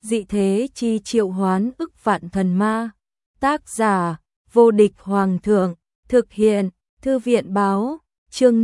Dị thế chi triệu hoán ức vạn thần ma. Tác giả: Vô địch hoàng thượng. Thực hiện: Thư viện báo. Chương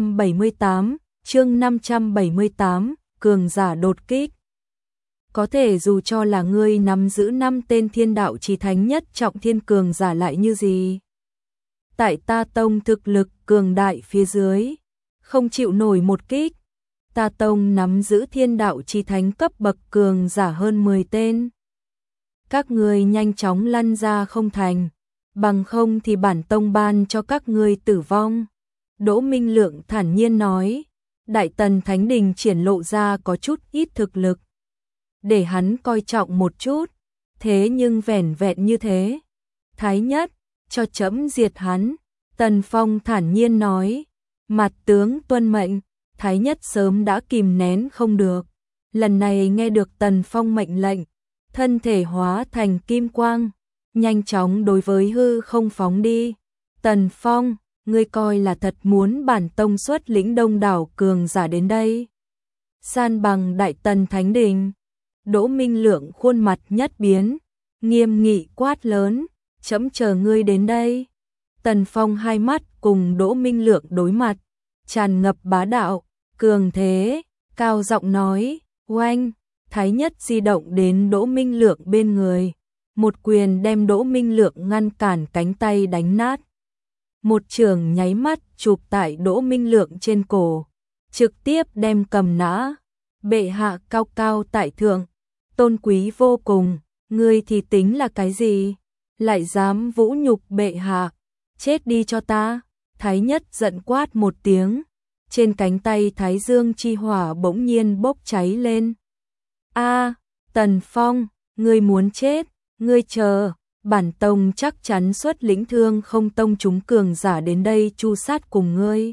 578, cường giả đột kích. Có thể dù cho là ngươi nắm giữ 5 tên thiên đạo chí thánh nhất trọng thiên cường giả lại như gì? Tại ta tông thực lực cường đại phía dưới, không chịu nổi một kích. Ta tông nắm giữ thiên đạo chí thánh cấp bậc cường giả hơn 10 tên. Các ngươi nhanh chóng lăn ra không thành, bằng không thì bản tông ban cho các ngươi tử vong. Đỗ Minh Lượng thản nhiên nói, Đại Tần Thánh Đình triển lộ ra có chút ít thực lực. Để hắn coi trọng một chút, thế nhưng vẻn vẹn như thế. Thái nhất, cho trẫm diệt hắn. Tần Phong thản nhiên nói, mặt tướng tuân mệnh. Thái nhất sớm đã kìm nén không được. Lần này nghe được Tần Phong mệnh lệnh, thân thể hóa thành kim quang, nhanh chóng đối với hư không phóng đi. Tần Phong, ngươi coi là thật muốn bản tông xuất lĩnh đông đảo cường giả đến đây? San bằng Đại Tần Thánh Đình. Đỗ Minh Lượng khuôn mặt nhất biến, nghiêm nghị quát lớn, trẫm chờ ngươi đến đây. Tần Phong hai mắt cùng Đỗ Minh Lượng đối mặt, tràn ngập bá đạo, cường thế, cao giọng nói, oanh. Thái nhất di động đến Đỗ Minh Lượng bên người, một quyền đem Đỗ Minh Lượng ngăn cản cánh tay đánh nát. Một chưởng nháy mắt chụp tại Đỗ Minh Lượng trên cổ, trực tiếp đem cầm nã. Bệ hạ cao cao tại thượng, tôn quý vô cùng, ngươi thì tính là cái gì? Lại dám vũ nhục bệ hạ, chết đi cho ta. Thái nhất giận quát một tiếng, trên cánh tay Thái Dương chi hỏa bỗng nhiên bốc cháy lên. A, Tần Phong, ngươi muốn chết, ngươi chờ, bản tông chắc chắn xuất lĩnh Thương Không tông chúng cường giả đến đây chu sát cùng ngươi.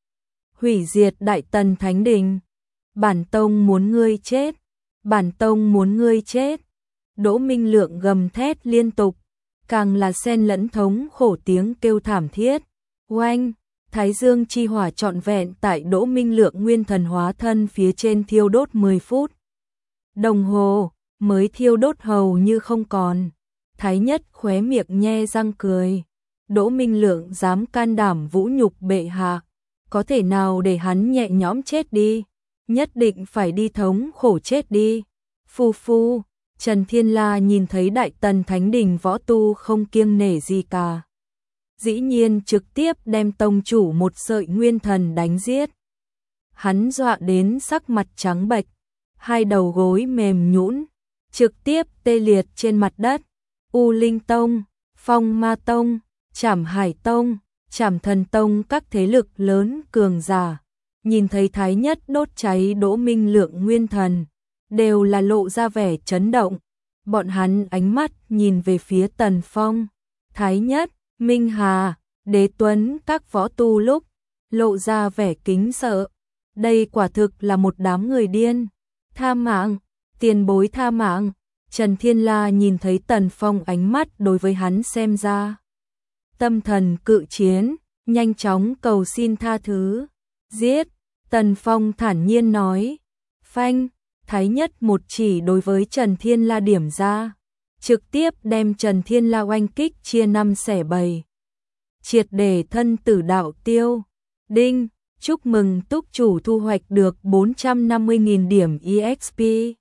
Hủy diệt Đại Tần Thánh Đình. Bản tông muốn ngươi chết, bản tông muốn ngươi chết. Đỗ Minh Lượng gầm thét liên tục, càng là xen lẫn thống khổ tiếng kêu thảm thiết. Oanh, Thái Dương chi hỏa trọn vẹn tại Đỗ Minh Lượng nguyên thần hóa thân phía trên thiêu đốt 10 phút. Đồng hồ mới thiêu đốt hầu như không còn. Thái nhất khóe miệng nhe răng cười. Đỗ Minh Lượng dám can đảm vũ nhục bệ hạ, có thể nào để hắn nhẹ nhõm chết đi? Nhất định phải đi thống khổ chết đi. Phu phu, Trần Thiên La nhìn thấy Đại Tần Thánh Đình võ tu không kiêng nể gì cả, dĩ nhiên trực tiếp đem tông chủ một sợi nguyên thần đánh giết. Hắn dọa đến sắc mặt trắng bệch, hai đầu gối mềm nhũn, trực tiếp tê liệt trên mặt đất. U Linh Tông, Phong Ma Tông, Trảm Hải Tông, Trảm Thần Tông các thế lực lớn cường giả, nhìn thấy Thái nhất đốt cháy Đỗ Minh Lượng nguyên thần, đều là lộ ra vẻ chấn động. Bọn hắn ánh mắt nhìn về phía Tần Phong, Thái nhất, Minh Hà, Đế Tuấn các võ tu lúc lộ ra vẻ kính sợ. Đây quả thực là một đám người điên. Tha mạng, tiền bối tha mạng. Trần Thiên La nhìn thấy Tần Phong ánh mắt đối với hắn xem ra tâm thần cự chiến, nhanh chóng cầu xin tha thứ. Giết, Tần Phong thản nhiên nói. Phanh, Thái nhất một chỉ đối với Trần Thiên La điểm ra, trực tiếp đem Trần Thiên La oanh kích chia 5 xẻ 7, triệt để thân tử đạo tiêu. Đinh, chúc mừng túc chủ thu hoạch được 450.000 điểm EXP.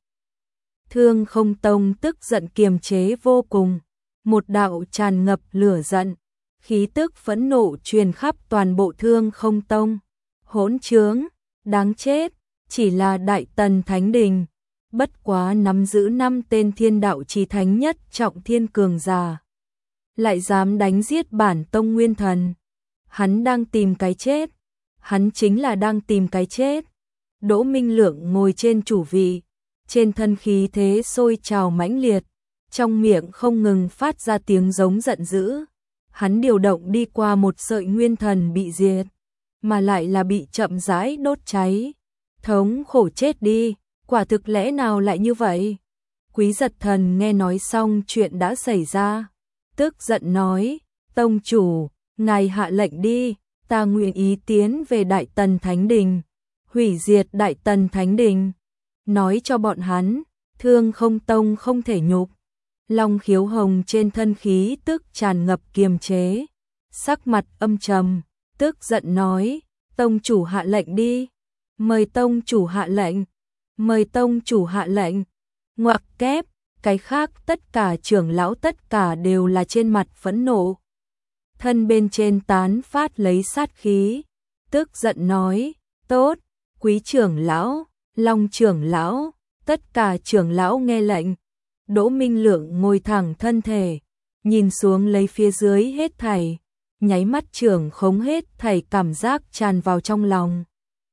Thương Không tông tức giận kiềm chế vô cùng, một đạo tràn ngập lửa giận, khí tức phẫn nộ truyền khắp toàn bộ Thương Không tông. Hỗn trướng, đáng chết, chỉ là Đại Tần Thánh Đình, bất quá nắm giữ 5 tên thiên đạo chí thánh nhất trọng thiên cường giả, lại dám đánh giết bản tông nguyên thần. Hắn đang tìm cái chết, hắn chính là đang tìm cái chết. Đỗ Minh Lượng ngồi trên chủ vị, trên thân khí thế sôi trào mãnh liệt, trong miệng không ngừng phát ra tiếng giống giận dữ. Hắn điều động đi qua một sợi nguyên thần bị diệt, mà lại là bị chậm rãi đốt cháy. Thống khổ chết đi, quả thực lẽ nào lại như vậy? Quý Giật Thần nghe nói xong chuyện đã xảy ra, tức giận nói, tông chủ, ngài hạ lệnh đi, ta nguyện ý tiến về Đại Tần Thánh Đình, hủy diệt Đại Tần Thánh Đình. Nói cho bọn hắn, Thương Không Tông không thể nhục. Long Khiếu Hồng trên thân khí tức tràn ngập kiềm chế, sắc mặt âm trầm, tức giận nói, tông chủ hạ lệnh đi, mời tông chủ hạ lệnh, mời tông chủ hạ lệnh. Ngoặc kép, cái khác tất cả trưởng lão tất cả đều là trên mặt phẫn nộ. Thân bên trên tán phát lấy sát khí, tức giận nói, tốt, quý trưởng lão, Long trưởng lão, tất cả trưởng lão nghe lệnh. Đỗ Minh Lượng ngồi thẳng thân thể, nhìn xuống lấy phía dưới hết thảy, nháy mắt trưởng khống hết thảy cảm giác tràn vào trong lòng.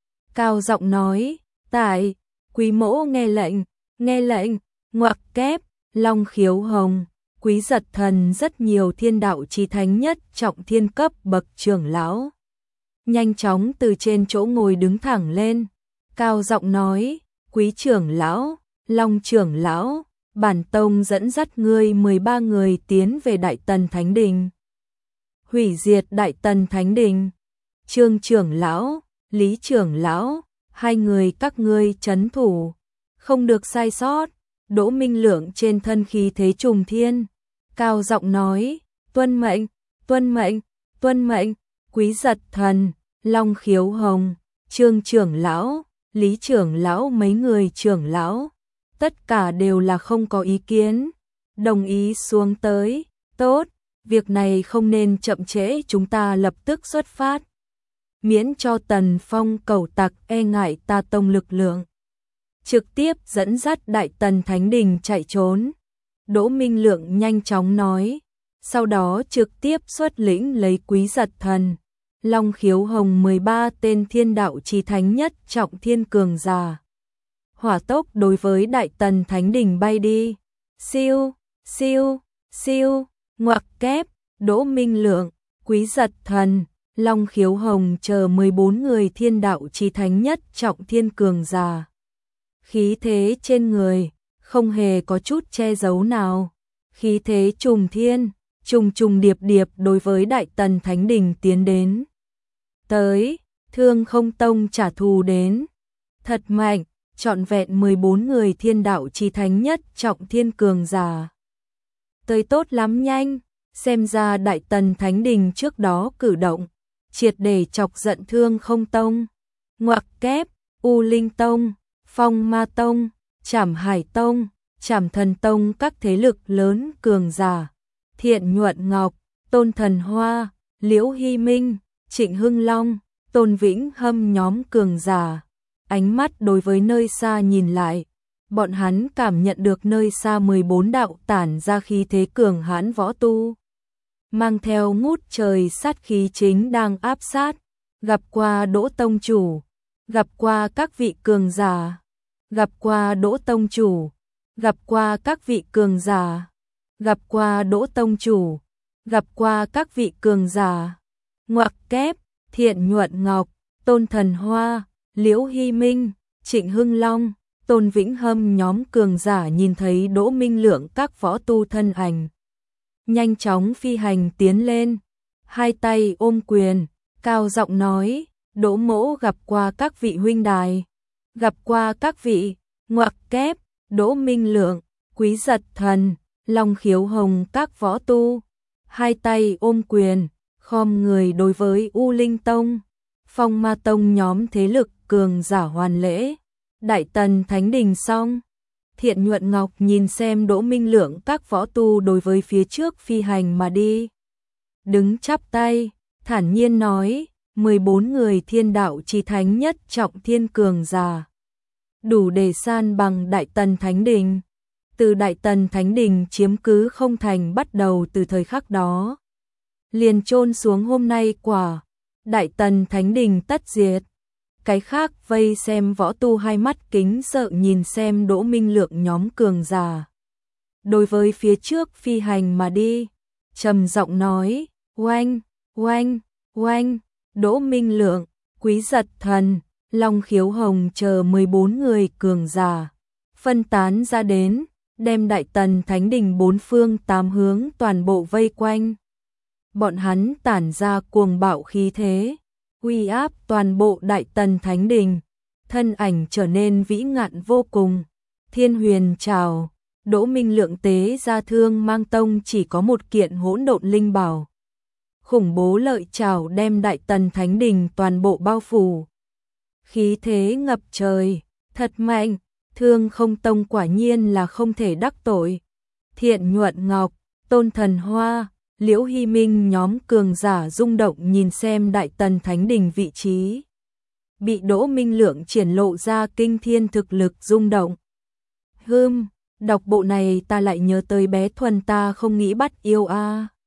Cao giọng nói, tại, quý mỗ nghe lệnh, ngoặc kép, Long Khiếu Hồng, Quý Giật Thần rất nhiều thiên đạo chí thánh nhất trọng thiên cấp bậc trưởng lão. Nhanh chóng từ trên chỗ ngồi đứng thẳng lên, cao giọng nói, quý trưởng lão, Long trưởng lão, bản tông dẫn dắt ngươi 13 người tiến về Đại Tần Thánh Đình. Hủy diệt Đại Tần Thánh Đình. Trương trưởng lão, Lý trưởng lão, hai người các ngươi trấn thủ, không được sai sót. Đỗ Minh Lượng trên thân khí thế trùng thiên, cao giọng nói, tuân mệnh, tuân mệnh, tuân mệnh. Quý Giật Thần, Long Khiếu Hồng, Trương trưởng lão, Lý trưởng lão mấy người trưởng lão, tất cả đều là không có ý kiến, đồng ý xuống tới, tốt, việc này không nên chậm trễ, chúng ta lập tức xuất phát, miễn cho Tần Phong cẩu tặc e ngại ta tông lực lượng, trực tiếp dẫn dắt Đại Tần Thánh Đình chạy trốn. Đỗ Minh Lượng nhanh chóng nói, sau đó trực tiếp xuất lĩnh lấy Quý Giật Thần, Long Khiếu Hồng 13 tên thiên đạo chí thánh nhất trọng thiên cường giả. Hỏa tốc đối với Đại Tần Thánh Đình bay đi. Siêu, siêu, siêu, ngoặc kép, Đỗ Minh Lượng, Quý Giật Thần, Long Khiếu Hồng chờ 14 người thiên đạo chí thánh nhất trọng thiên cường giả. Khí thế trên người, không hề có chút che giấu nào. Khí thế trùng thiên, trùng trùng điệp điệp đối với Đại Tần Thánh Đình tiến đến. Tới, Thương Không Tông trả thù đến. Thật mạnh, trọn vẹn 14 người thiên đạo chí thánh nhất trọng thiên cường giả. Tới tốt lắm nhanh, xem ra Đại Tần Thánh Đình trước đó cử động, triệt để chọc giận Thương Không Tông. Ngoặc kép, U Linh Tông, Phong Ma Tông, Trảm Hải Tông, Trảm Thần Tông các thế lực lớn cường giả. Thiện Nhuận Ngọc, Tôn Thần Hoa, Liễu Hy Minh, Trịnh Hưng Long, Tôn Vĩnh Hâm nhóm cường giả. Ánh mắt đối với nơi xa nhìn lại, bọn hắn cảm nhận được nơi xa 14 đạo tản ra khí thế cường hãn võ tu. Mang theo ngút trời sát khí chính đang áp sát, gặp qua Đỗ Tông Chủ, gặp qua các vị cường giả, gặp qua Đỗ Tông Chủ, gặp qua các vị cường giả, gặp qua Đỗ Tông Chủ, gặp qua các vị cường giả. Ngoặc kép, Thiện Nhuận Ngọc, Tôn Thần Hoa, Liễu Hy Minh, Trịnh Hưng Long, Tôn Vĩnh Hâm nhóm cường giả nhìn thấy Đỗ Minh Lượng các võ tu thân ảnh. Nhanh chóng phi hành tiến lên, hai tay ôm quyền, cao giọng nói, Đỗ mỗ gặp qua các vị huynh đài, gặp qua các vị. Ngoặc kép, Đỗ Minh Lượng, Quý Giật Thần, Long Khiếu Hồng các võ tu, hai tay ôm quyền, khom người đối với U Linh Tông, Phong Ma Tông nhóm thế lực cường giả hoàn lễ. Đại Tần Thánh Đình xong, Thiện Nhuận Ngọc nhìn xem Đỗ Minh Lượng các võ tu đối với phía trước phi hành mà đi. Đứng chắp tay, thản nhiên nói, 14 người thiên đạo chí thánh nhất trọng thiên cường giả. Đủ để san bằng Đại Tần Thánh Đình. Từ Đại Tần Thánh Đình chiếm cứ không thành bắt đầu từ thời khắc đó. Liền chôn xuống hôm nay quả, Đại Tần Thánh Đình tất diệt. Cái khác vây xem võ tu hai mắt kính sợ nhìn xem Đỗ Minh Lượng nhóm cường giả. Đối với phía trước phi hành mà đi, trầm giọng nói, oanh, oanh, oanh, Đỗ Minh Lượng, Quý Giật Thần, Long Khiếu Hồng chờ 14 người cường giả. Phân tán ra đến, đem Đại Tần Thánh Đình bốn phương tám hướng toàn bộ vây quanh. Bọn hắn tản ra cuồng bạo khí thế, uy áp toàn bộ Đại Tần Thánh Đình, thân ảnh trở nên vĩ ngạn vô cùng, Thiên Huyền chào, Đỗ Minh Lượng tế ra Thương Mang Tông chỉ có một kiện hỗn độn linh bảo. Khủng bố lợi chảo đem Đại Tần Thánh Đình toàn bộ bao phủ. Khí thế ngập trời, thật mạnh, Thương Không Tông quả nhiên là không thể đắc tội. Thiện Nhuận Ngọc, Tôn Thần Hoa, Liễu Hy Minh nhóm cường giả rung động nhìn xem Đại Tần Thánh Đình vị trí. Bị Đỗ Minh Lượng triển lộ ra kinh thiên thực lực rung động. Đọc bộ này ta lại nhớ tới bé Thuần ta không nghĩ bắt yêu a.